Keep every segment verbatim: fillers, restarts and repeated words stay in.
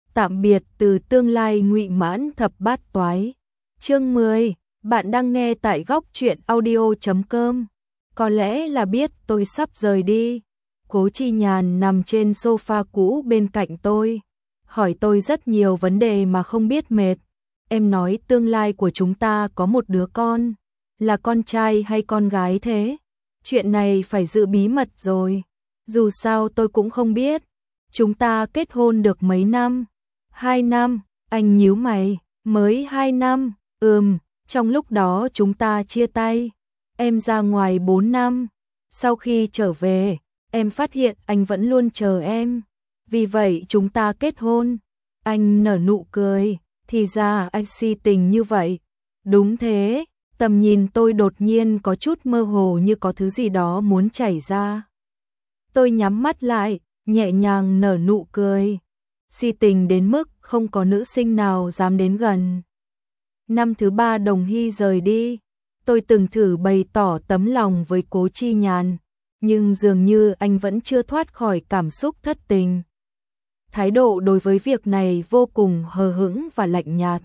Tạm biệt từ tương lai ngụy mãn thập bát toái. Chương mười, bạn đang nghe tại góc truyện audio chấm com. Có lẽ là biết tôi sắp rời đi. Cố Chi Nhàn nằm trên sofa cũ bên cạnh tôi, hỏi tôi rất nhiều vấn đề mà không biết mệt. Em nói tương lai của chúng ta có một đứa con, là con trai hay con gái thế? Chuyện này phải giữ bí mật rồi. Dù sao tôi cũng không biết. Chúng ta kết hôn được mấy năm? Hai năm, anh nhíu mày, mới hai năm, ừm, trong lúc đó chúng ta chia tay. Em ra ngoài bốn năm, sau khi trở về, em phát hiện anh vẫn luôn chờ em. Vì vậy chúng ta kết hôn. Anh nở nụ cười, thì ra anh si tình như vậy. Đúng thế, tầm nhìn tôi đột nhiên có chút mơ hồ như có thứ gì đó muốn chảy ra. Tôi nhắm mắt lại, nhẹ nhàng nở nụ cười. Si tình đến mức không có nữ sinh nào dám đến gần. Năm thứ ba Đồng Hy rời đi, tôi từng thử bày tỏ tấm lòng với Cố Chi Nhàn, nhưng dường như anh vẫn chưa thoát khỏi cảm xúc thất tình. Thái độ đối với việc này vô cùng hờ hững và lạnh nhạt.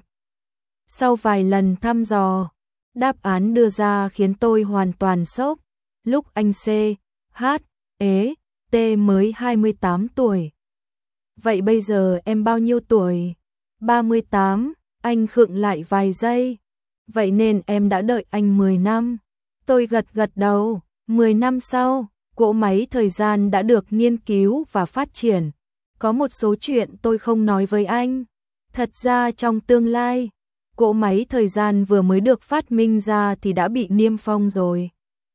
Sau vài lần thăm dò, đáp án đưa ra khiến tôi hoàn toàn sốc. Lúc anh C, H, E, T mới hai mươi tám tuổi. Vậy bây giờ em bao nhiêu tuổi? ba mươi tám, anh khựng lại vài giây. Vậy nên em đã đợi anh mười năm. Tôi gật gật đầu, mười năm sau, cỗ máy thời gian đã được nghiên cứu và phát triển. Có một số chuyện tôi không nói với anh. Thật ra trong tương lai, cỗ máy thời gian vừa mới được phát minh ra thì đã bị niêm phong rồi.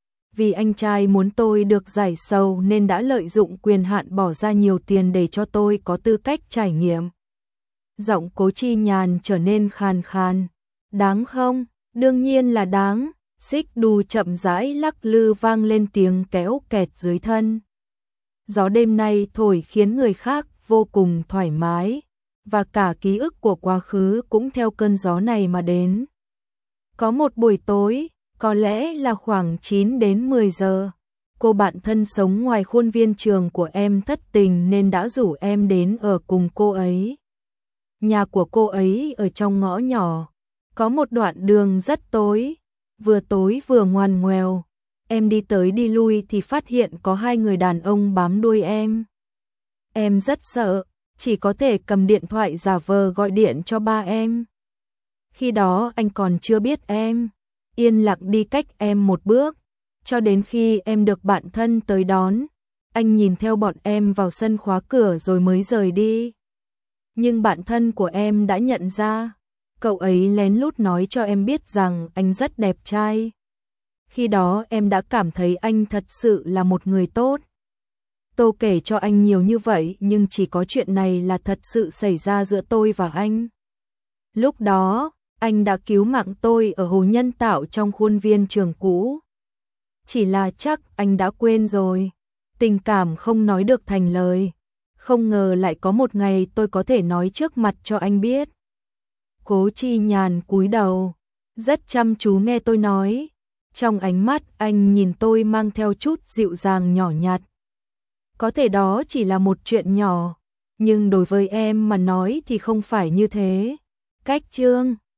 Vì anh trai muốn tôi được giải sầu nên đã lợi dụng quyền hạn bỏ ra nhiều tiền để cho tôi có tư cách trải nghiệm. Giọng Cố Chi Nhàn trở nên khàn khàn. Đáng không? Đương nhiên là đáng. Xích đu chậm rãi lắc lư vang lên tiếng kéo kẹt dưới thân. Gió đêm nay thổi khiến người khác vô cùng thoải mái, và cả ký ức của quá khứ cũng theo cơn gió này mà đến. Có một buổi tối, có lẽ là khoảng chín đến mười giờ, cô bạn thân sống ngoài khuôn viên trường của em thất tình nên đã rủ em đến ở cùng cô ấy. Nhà của cô ấy ở trong ngõ nhỏ, có một đoạn đường rất tối, vừa tối vừa ngoằn ngoèo. Em đi tới đi lui thì phát hiện có hai người đàn ông bám đuôi em. Em rất sợ, chỉ có thể cầm điện thoại giả vờ gọi điện cho ba em. Khi đó anh còn chưa biết em, yên lặng đi cách em một bước, cho đến khi em được bạn thân tới đón. Anh nhìn theo bọn em vào sân khóa cửa rồi mới rời đi. Nhưng bạn thân của em đã nhận ra, cậu ấy lén lút nói cho em biết rằng anh rất đẹp trai. Khi đó em đã cảm thấy anh thật sự là một người tốt. Tôi kể cho anh nhiều như vậy nhưng chỉ có chuyện này là thật sự xảy ra giữa tôi và anh. Lúc đó, anh đã cứu mạng tôi ở hồ nhân tạo trong khuôn viên trường cũ. Chỉ là chắc anh đã quên rồi. Tình cảm không nói được thành lời. Không ngờ lại có một ngày tôi có thể nói trước mặt cho anh biết. Cố Chi Nhàn cúi đầu, rất chăm chú nghe tôi nói. Trong ánh mắt anh nhìn tôi mang theo chút dịu dàng nhỏ nhặt. Có thể đó chỉ là một chuyện nhỏ, nhưng đối với em mà nói thì không phải như thế. Cách chương